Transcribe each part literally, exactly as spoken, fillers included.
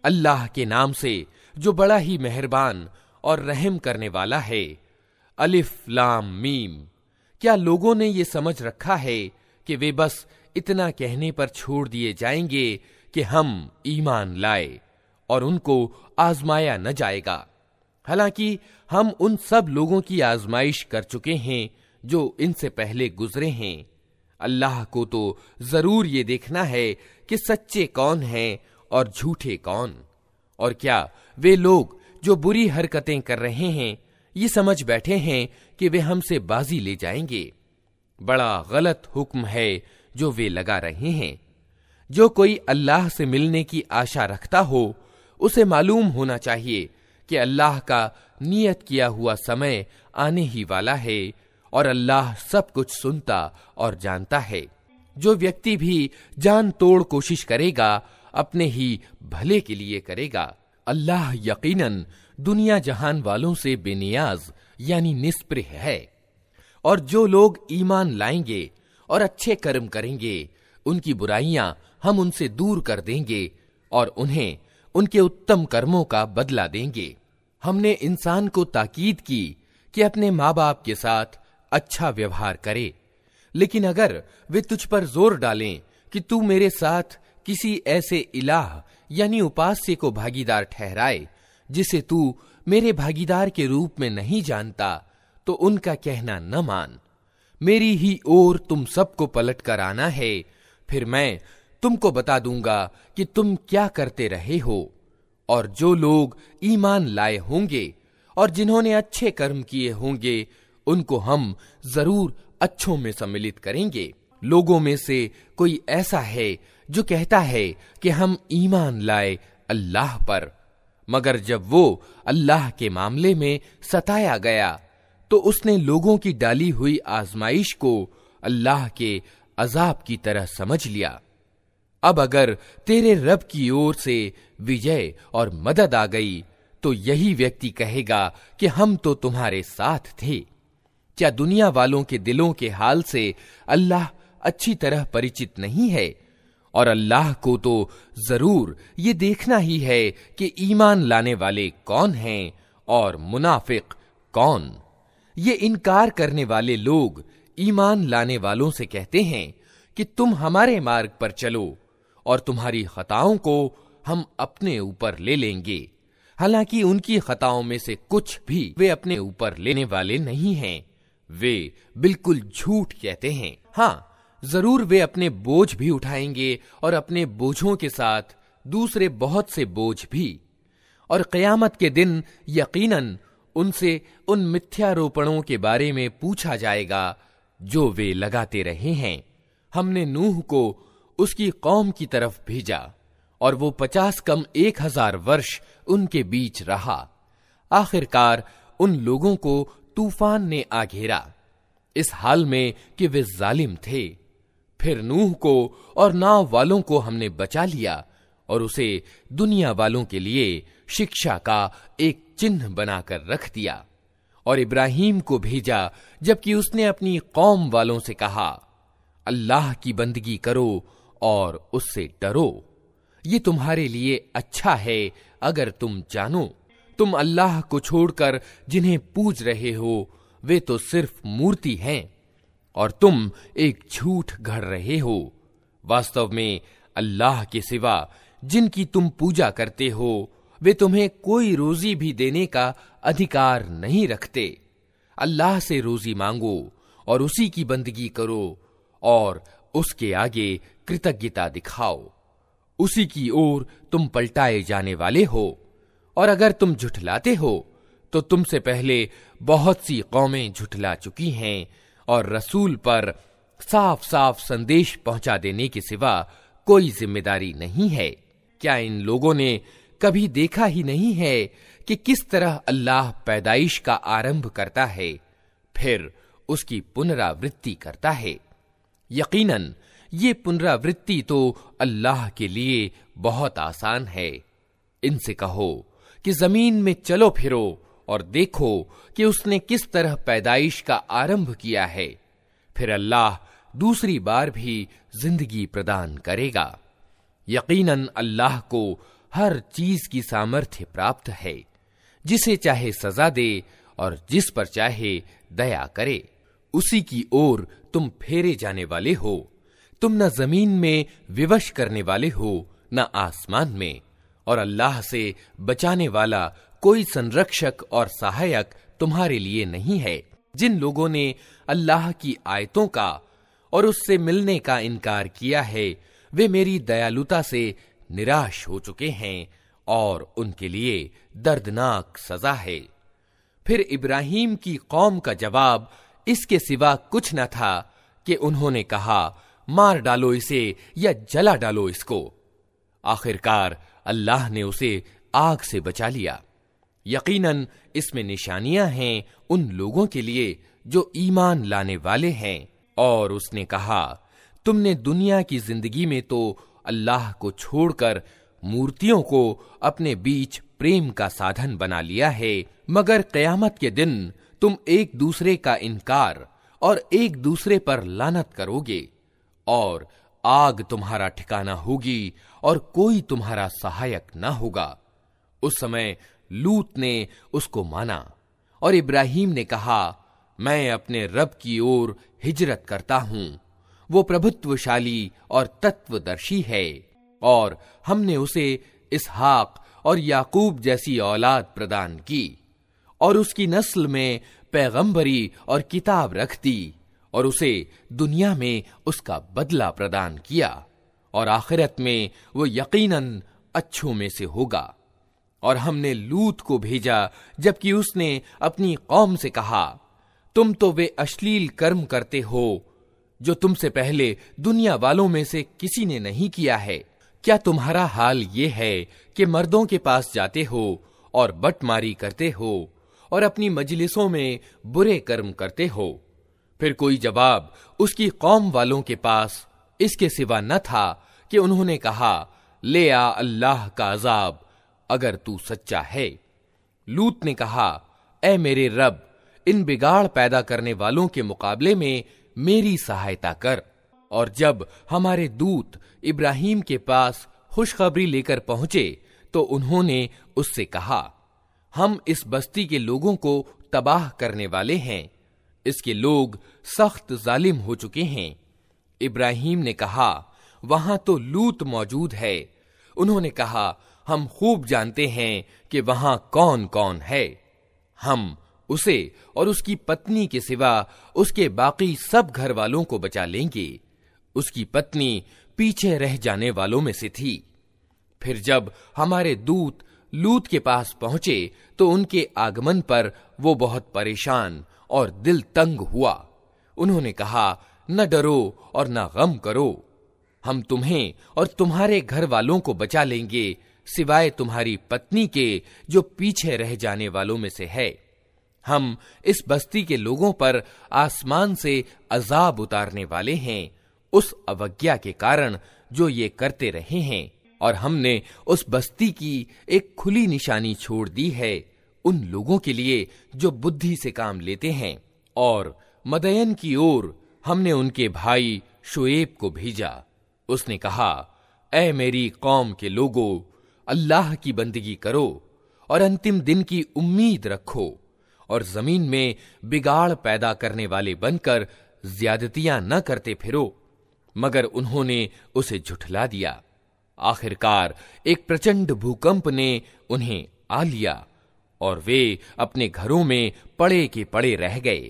अल्लाह के नाम से जो बड़ा ही मेहरबान और रहम करने वाला है। अलिफ लाम मीम। क्या लोगों ने ये समझ रखा है कि वे बस इतना कहने पर छोड़ दिए जाएंगे कि हम ईमान लाए और उनको आजमाया न जाएगा? हालांकि हम उन सब लोगों की आजमाइश कर चुके हैं जो इनसे पहले गुजरे हैं। अल्लाह को तो जरूर ये देखना है कि सच्चे कौन हैं और झूठे कौन। और क्या वे लोग जो बुरी हरकतें कर रहे हैं ये समझ बैठे हैं कि वे हमसे बाजी ले जाएंगे? बड़ा गलत हुक्म है जो वे लगा रहे हैं। जो कोई अल्लाह से मिलने की आशा रखता हो उसे मालूम होना चाहिए कि अल्लाह का नियत किया हुआ समय आने ही वाला है और अल्लाह सब कुछ सुनता और जानता है। जो व्यक्ति भी जान तोड़ कोशिश करेगा अपने ही भले के लिए करेगा। अल्लाह यकीनन दुनिया जहान वालों से बेनियाज यानी निस्पृह है। और जो लोग ईमान लाएंगे और अच्छे कर्म करेंगे उनकी बुराइयां हम उनसे दूर कर देंगे और उन्हें उनके उत्तम कर्मों का बदला देंगे। हमने इंसान को ताकीद की कि अपने माँ बाप के साथ अच्छा व्यवहार करे, लेकिन अगर वे तुझ पर जोर डालें कि तू मेरे साथ किसी ऐसे इलाह यानी उपास्य को भागीदार ठहराए जिसे तू मेरे भागीदार के रूप में नहीं जानता, तो उनका कहना न मान। मेरी ही ओर तुम सबको पलट कर आना है, फिर मैं तुमको बता दूंगा कि तुम क्या करते रहे हो। और जो लोग ईमान लाए होंगे और जिन्होंने अच्छे कर्म किए होंगे उनको हम जरूर अच्छों में सम्मिलित करेंगे। लोगों में से कोई ऐसा है जो कहता है कि हम ईमान लाए अल्लाह पर, मगर जब वो अल्लाह के मामले में सताया गया तो उसने लोगों की डाली हुई आजमाइश को अल्लाह के अजाब की तरह समझ लिया। अब अगर तेरे रब की ओर से विजय और मदद आ गई तो यही व्यक्ति कहेगा कि हम तो तुम्हारे साथ थे। क्या दुनिया वालों के दिलों के हाल से अल्लाह अच्छी तरह परिचित नहीं है? और अल्लाह को तो जरूर ये देखना ही है कि ईमान लाने वाले कौन हैं और मुनाफिक कौन। ये इनकार करने वाले लोग ईमान लाने वालों से कहते हैं कि तुम हमारे मार्ग पर चलो और तुम्हारी खताओं को हम अपने ऊपर ले लेंगे। हालांकि उनकी खताओं में से कुछ भी वे अपने ऊपर लेने वाले नहीं हैं। वे बिल्कुल झूठ कहते हैं। हाँ, जरूर वे अपने बोझ भी उठाएंगे और अपने बोझों के साथ दूसरे बहुत से बोझ भी। और क़यामत के दिन यकीनन उनसे उन मिथ्यारोपणों के बारे में पूछा जाएगा जो वे लगाते रहे हैं। हमने नूह को उसकी कौम की तरफ भेजा और वो पचास कम एक हजार वर्ष उनके बीच रहा। आखिरकार उन लोगों को तूफान ने आ घेरा इस हाल में कि वे जालिम थे। फिर नूह को और नाव वालों को हमने बचा लिया और उसे दुनिया वालों के लिए शिक्षा का एक चिन्ह बनाकर रख दिया। और इब्राहीम को भेजा जबकि उसने अपनी कौम वालों से कहा, अल्लाह की बंदगी करो और उससे डरो, ये तुम्हारे लिए अच्छा है अगर तुम जानो। तुम अल्लाह को छोड़कर जिन्हें पूज रहे हो वे तो सिर्फ मूर्ति हैं और तुम एक झूठ गढ़ रहे हो। वास्तव में अल्लाह के सिवा जिनकी तुम पूजा करते हो वे तुम्हें कोई रोजी भी देने का अधिकार नहीं रखते। अल्लाह से रोजी मांगो और उसी की बंदगी करो और उसके आगे कृतज्ञता दिखाओ। उसी की ओर तुम पलटाए जाने वाले हो। और अगर तुम झुठलाते हो तो तुमसे पहले बहुत सी कौमें झुठला चुकी हैं और रसूल पर साफ साफ संदेश पहुंचा देने के सिवा कोई जिम्मेदारी नहीं है। क्या इन लोगों ने कभी देखा ही नहीं है कि किस तरह अल्लाह पैदाइश का आरंभ करता है फिर उसकी पुनरावृत्ति करता है? यकीनन ये पुनरावृत्ति तो अल्लाह के लिए बहुत आसान है। इनसे कहो कि जमीन में चलो फिरो और देखो कि उसने किस तरह पैदाइश का आरंभ किया है, फिर अल्लाह दूसरी बार भी जिंदगी प्रदान करेगा। यकीनन अल्लाह को हर चीज की सामर्थ्य प्राप्त है, जिसे चाहे सजा दे और जिस पर चाहे दया करे। उसी की ओर तुम फेरे जाने वाले हो। तुम न जमीन में विवश करने वाले हो, न आसमान में, और अल्लाह से बचाने वाला कोई संरक्षक और सहायक तुम्हारे लिए नहीं है। जिन लोगों ने अल्लाह की आयतों का और उससे मिलने का इनकार किया है, वे मेरी दयालुता से निराश हो चुके हैं और उनके लिए दर्दनाक सजा है। फिर इब्राहीम की कौम का जवाब इसके सिवा कुछ न था कि उन्होंने कहा, मार डालो इसे या जला डालो इसको। आखिरकार अल्लाह ने उसे आग से बचा लिया। यकीनन इसमें निशानियां हैं उन लोगों के लिए जो ईमान लाने वाले हैं। और उसने कहा, तुमने दुनिया की जिंदगी में तो अल्लाह को छोड़कर मूर्तियों को अपने बीच प्रेम का साधन बना लिया है, मगर क़यामत के दिन तुम एक दूसरे का इनकार और एक दूसरे पर लानत करोगे और आग तुम्हारा ठिकाना होगी और कोई तुम्हारा सहायक न होगा। उस समय लूत ने उसको माना और इब्राहीम ने कहा, मैं अपने रब की ओर हिजरत करता हूं। वो प्रभुत्वशाली और तत्वदर्शी है और हमने उसे इसहाक और याकूब जैसी औलाद प्रदान की और उसकी नस्ल में पैगंबरी और किताब रख दी और उसे दुनिया में उसका बदला प्रदान किया और आखिरत में वो यकीनन अच्छों में से होगा। और हमने लूत को भेजा जबकि उसने अपनी कौम से कहा, तुम तो वे अश्लील कर्म करते हो जो तुमसे पहले दुनिया वालों में से किसी ने नहीं किया है। क्या तुम्हारा हाल ये है कि मर्दों के पास जाते हो और बटमारी करते हो और अपनी मजलिसों में बुरे कर्म करते हो? फिर कोई जवाब उसकी कौम वालों के पास इसके सिवा न था कि उन्होंने कहा, ले आ अल्लाह का अजाब अगर तू सच्चा है। लूत ने कहा, ऐ मेरे रब, इन बिगाड़ पैदा करने वालों के मुकाबले में मेरी सहायता कर। और जब हमारे दूत इब्राहीम के पास खुशखबरी लेकर पहुंचे तो उन्होंने उससे कहा, हम इस बस्ती के लोगों को तबाह करने वाले हैं, इसके लोग सख्त जालिम हो चुके हैं। इब्राहीम ने कहा, वहां तो लूत मौजूद है। उन्होंने कहा, हम खूब जानते हैं कि वहां कौन कौन है। हम उसे और उसकी पत्नी के सिवा उसके बाकी सब घर वालों को बचा लेंगे। उसकी पत्नी पीछे रह जाने वालों में से थी। फिर जब हमारे दूत लूत के पास पहुंचे तो उनके आगमन पर वो बहुत परेशान और दिल तंग हुआ। उन्होंने कहा, न डरो और न गम करो, हम तुम्हें और तुम्हारे घर वालों को बचा लेंगे, सिवाय तुम्हारी पत्नी के जो पीछे रह जाने वालों में से है। हम इस बस्ती के लोगों पर आसमान से अजाब उतारने वाले हैं उस अवज्ञा के कारण जो ये करते रहे हैं। और हमने उस बस्ती की एक खुली निशानी छोड़ दी है उन लोगों के लिए जो बुद्धि से काम लेते हैं। और मदयन की ओर हमने उनके भाई शुएब को भेजा। उसने कहा, ऐ मेरी कौम के लोगों, अल्लाह की बंदगी करो और अंतिम दिन की उम्मीद रखो और जमीन में बिगाड़ पैदा करने वाले बनकर ज्यादतियां न करते फिरो। मगर उन्होंने उसे झुठला दिया। आखिरकार एक प्रचंड भूकंप ने उन्हें आ लिया और वे अपने घरों में पड़े के पड़े रह गए।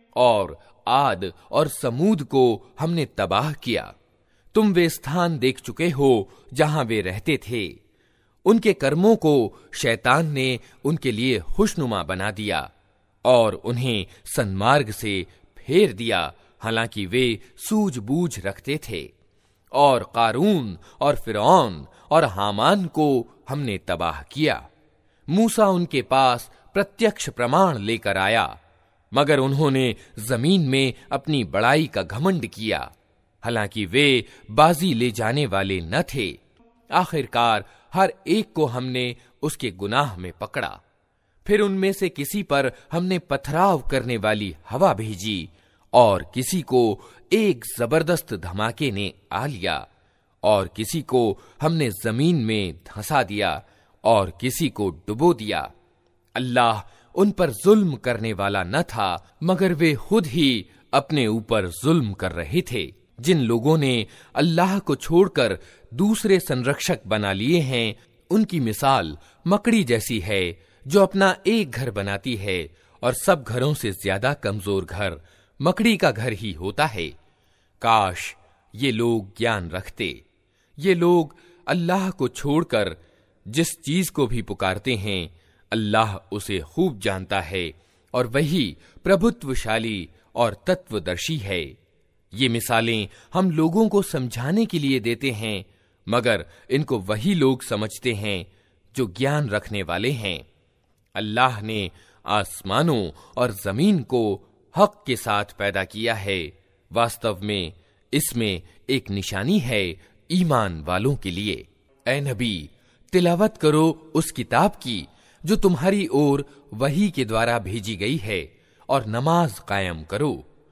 और आद और समूद को हमने तबाह किया। तुम वे स्थान देख चुके हो जहां वे रहते थे। उनके कर्मों को शैतान ने उनके लिए खुशनुमा बना दिया और उन्हें सन्मार्ग से फेर दिया, हालांकि वे सूझबूझ रखते थे। और कारून और फिरौन और हामान को हमने तबाह किया। मूसा उनके पास प्रत्यक्ष प्रमाण लेकर आया, मगर उन्होंने जमीन में अपनी बड़ाई का घमंड किया, हालांकि वे बाजी ले जाने वाले न थे। आखिरकार हर एक को हमने उसके गुनाह में पकड़ा। फिर उनमें से किसी पर हमने पथराव करने वाली हवा भेजी और किसी को एक जबरदस्त धमाके ने आ लिया और किसी को हमने जमीन में धंसा दिया और किसी को डुबो दिया। अल्लाह उन पर जुल्म करने वाला न था, मगर वे खुद ही अपने ऊपर जुल्म कर रहे थे। जिन लोगों ने अल्लाह को छोड़कर दूसरे संरक्षक बना लिए हैं, उनकी मिसाल मकड़ी जैसी है जो अपना एक घर बनाती है और सब घरों से ज्यादा कमजोर घर मकड़ी का घर ही होता है। काश ये लोग ज्ञान रखते। ये लोग अल्लाह को छोड़कर जिस चीज को भी पुकारते हैं, अल्लाह उसे खूब जानता है और वही प्रभुत्वशाली और तत्वदर्शी है। ये मिसालें हम लोगों को समझाने के लिए देते हैं, मगर इनको वही लोग समझते हैं जो ज्ञान रखने वाले हैं। अल्लाह ने आसमानों और जमीन को हक के साथ पैदा किया है। वास्तव में इसमें एक निशानी है ईमान वालों के लिए। ऐ नबी, तिलावत करो उस किताब की जो तुम्हारी ओर वही के द्वारा भेजी गई है और नमाज कायम करो।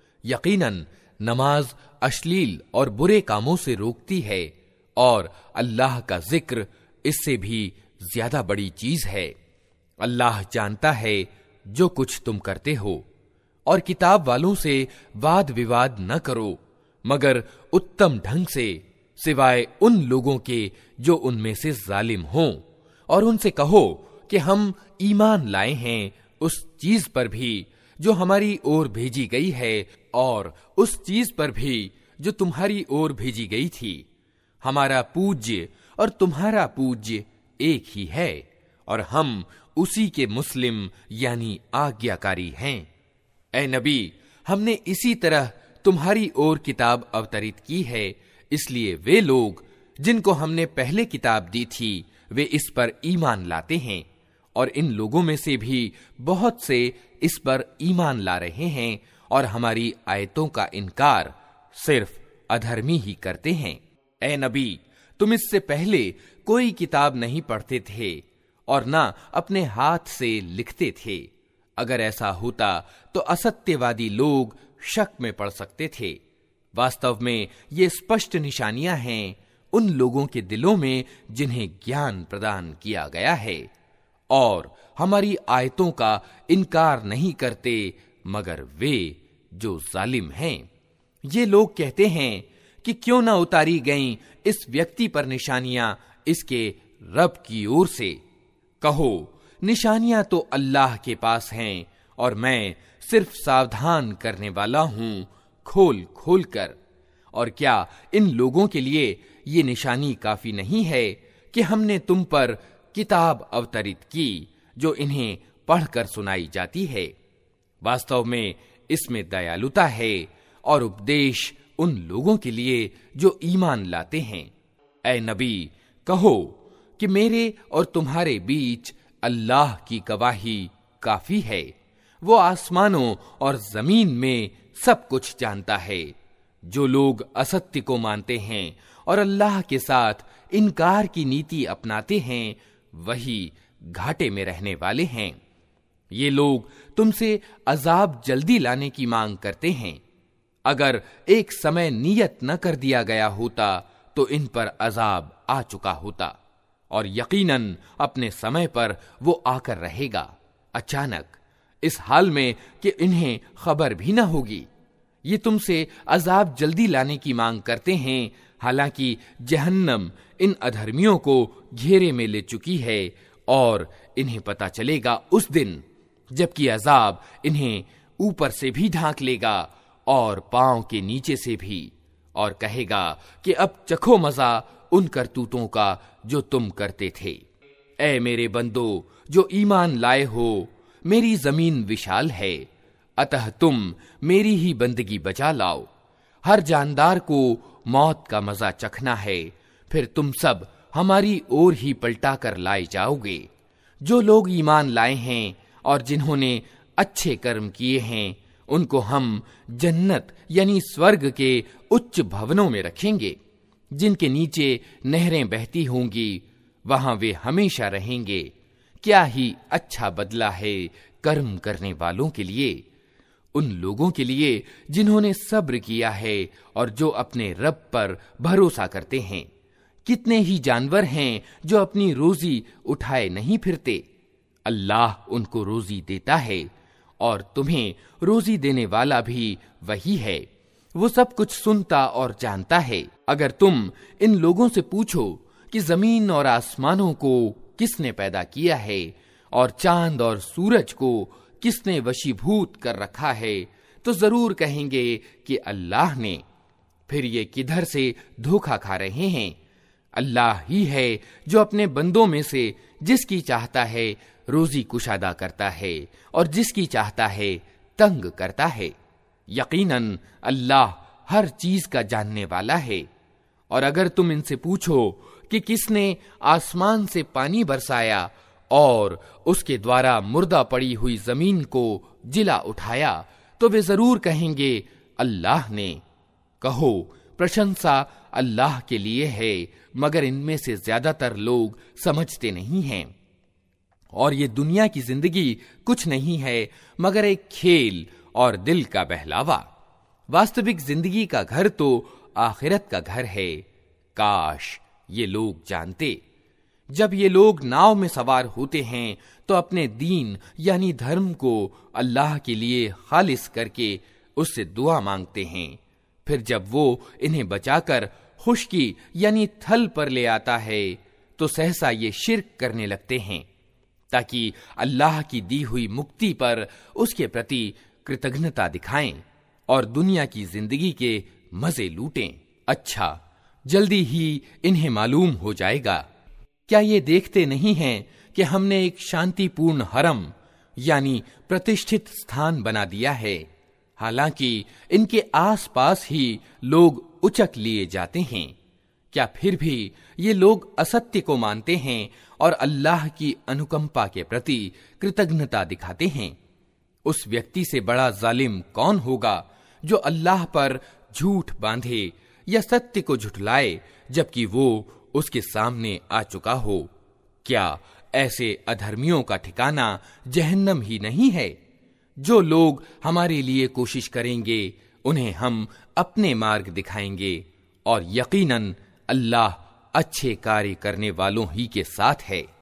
यकीनन नमाज अश्लील और बुरे कामों से रोकती है और अल्लाह का जिक्र इससे भी ज्यादा बड़ी चीज है। अल्लाह जानता है जो कुछ तुम करते हो। और किताब वालों से वाद विवाद न करो, मगर उत्तम ढंग से, सिवाय उन लोगों के जो उनमें से जालिम हों, और उनसे कहो कि हम ईमान लाए हैं उस चीज पर भी जो हमारी ओर भेजी गई है और उस चीज पर भी जो तुम्हारी ओर भेजी गई थी। हमारा पूज्य और तुम्हारा पूज्य एक ही है और हम उसी के मुस्लिम यानी आज्ञाकारी हैं। ऐ नबी, हमने इसी तरह तुम्हारी ओर किताब अवतरित की है, इसलिए वे लोग जिनको हमने पहले किताब दी थी वे इस पर ईमान लाते हैं, और इन लोगों में से भी बहुत से इस पर ईमान ला रहे हैं और हमारी आयतों का इनकार सिर्फ अधर्मी ही करते हैं। ऐ नबी, तुम इससे पहले कोई किताब नहीं पढ़ते थे और ना अपने हाथ से लिखते थे। अगर ऐसा होता तो असत्यवादी लोग शक में पड़ सकते थे। वास्तव में ये स्पष्ट निशानियां हैं उन लोगों के दिलों में जिन्हें ज्ञान प्रदान किया गया है और हमारी आयतों का इनकार नहीं करते, मगर वे जो जालिम हैं। ये लोग कहते हैं कि क्यों ना उतारी गईं इस व्यक्ति पर निशानियां इसके रब की ओर से। कहो, निशानियां तो अल्लाह के पास हैं और मैं सिर्फ सावधान करने वाला हूं खोल खोल कर। और क्या इन लोगों के लिए ये निशानी काफी नहीं है कि हमने तुम पर किताब अवतरित की जो इन्हें पढ़कर सुनाई जाती है। वास्तव में इसमें दयालुता है और उपदेश उन लोगों के लिए जो ईमान लाते हैं। ऐ नबी, कहो कि मेरे और तुम्हारे बीच अल्लाह की गवाही काफी है। वो आसमानों और जमीन में सब कुछ जानता है। जो लोग असत्य को मानते हैं और अल्लाह के साथ इनकार की नीति अपनाते हैं, वही घाटे में रहने वाले हैं। ये लोग तुमसे अजाब जल्दी लाने की मांग करते हैं। अगर एक समय नियत न कर दिया गया होता तो इन पर अजाब आ चुका होता, और यकीनन अपने समय पर वो आकर रहेगा अचानक, इस हाल में कि इन्हें खबर भी न होगी। ये तुमसे अजाब जल्दी लाने की मांग करते हैं, हालांकि जहन्नम इन अधर्मियों को घेरे में ले चुकी है और इन्हें पता चलेगा उस दिन जबकि अजाब इन्हें ऊपर से भी ढांक लेगा और पांव के नीचे से भी, और कहेगा कि अब चखो मजा उन करतूतों का जो तुम करते थे। ऐ मेरे बंदो जो ईमान लाए हो, मेरी जमीन विशाल है, अतः तुम मेरी ही बंदगी बचा लाओ। हर जानदार को मौत का मजा चखना है, फिर तुम सब हमारी ओर ही पलटा कर लाए जाओगे। जो लोग ईमान लाए हैं और जिन्होंने अच्छे कर्म किए हैं, उनको हम जन्नत यानी स्वर्ग के उच्च भवनों में रखेंगे, जिनके नीचे नहरें बहती होंगी, वहां वे हमेशा रहेंगे। क्या ही अच्छा बदला है कर्म करने वालों के लिए। उन लोगों के लिए जिन्होंने सब्र किया है और जो अपने रब पर भरोसा करते हैं। कितने ही जानवर हैं जो अपनी रोजी उठाए नहीं फिरते। अल्लाह उनको रोजी देता है और तुम्हें रोजी देने वाला भी वही है। वो सब कुछ सुनता और जानता है। अगर तुम इन लोगों से पूछो कि जमीन और आसमानों को किसने पैदा किया है और चांद और सूरज को किसने वशीभूत कर रखा है, तो जरूर कहेंगे कि अल्लाह ने। फिर ये किधर से धोखा खा रहे हैं। अल्लाह ही है जो अपने बंदों में से जिसकी चाहता है रोजी कुशादा करता है और जिसकी चाहता है तंग करता है। यकीनन अल्लाह हर चीज का जानने वाला है। और अगर तुम इनसे पूछो कि किसने आसमान से पानी बरसाया और उसके द्वारा मुर्दा पड़ी हुई जमीन को जिला उठाया, तो वे जरूर कहेंगे अल्लाह ने। कहो, प्रशंसा अल्लाह के लिए है, मगर इनमें से ज्यादातर लोग समझते नहीं हैं। और ये दुनिया की जिंदगी कुछ नहीं है मगर एक खेल और दिल का बहलावा। वास्तविक जिंदगी का घर तो आखिरत का घर है। काश ये लोग जानते। जब ये लोग नाव में सवार होते हैं तो अपने दीन यानी धर्म को अल्लाह के लिए खालिस करके उससे दुआ मांगते हैं। फिर जब वो इन्हें बचाकर खुश्की यानी थल पर ले आता है तो सहसा ये शिर्क करने लगते हैं, ताकि अल्लाह की दी हुई मुक्ति पर उसके प्रति कृतज्ञता दिखाएं और दुनिया की जिंदगी के मजे लूटें। अच्छा, जल्दी ही इन्हें मालूम हो जाएगा। क्या ये देखते नहीं हैं कि हमने एक शांतिपूर्ण हरम यानी प्रतिष्ठित स्थान बना दिया है, हालांकि इनके आसपास ही लोग उचक लिए जाते हैं। क्या फिर भी ये लोग असत्य को मानते हैं और अल्लाह की अनुकंपा के प्रति कृतज्ञता दिखाते हैं? उस व्यक्ति से बड़ा जालिम कौन होगा जो अल्लाह पर झूठ बांधे या सत्य को झुठलाए जबकि वो उसके सामने आ चुका हो। क्या ऐसे अधर्मियों का ठिकाना जहन्नम ही नहीं है? जो लोग हमारे लिए कोशिश करेंगे उन्हें हम अपने मार्ग दिखाएंगे और यकीनन अल्लाह अच्छे कार्य करने वालों ही के साथ है।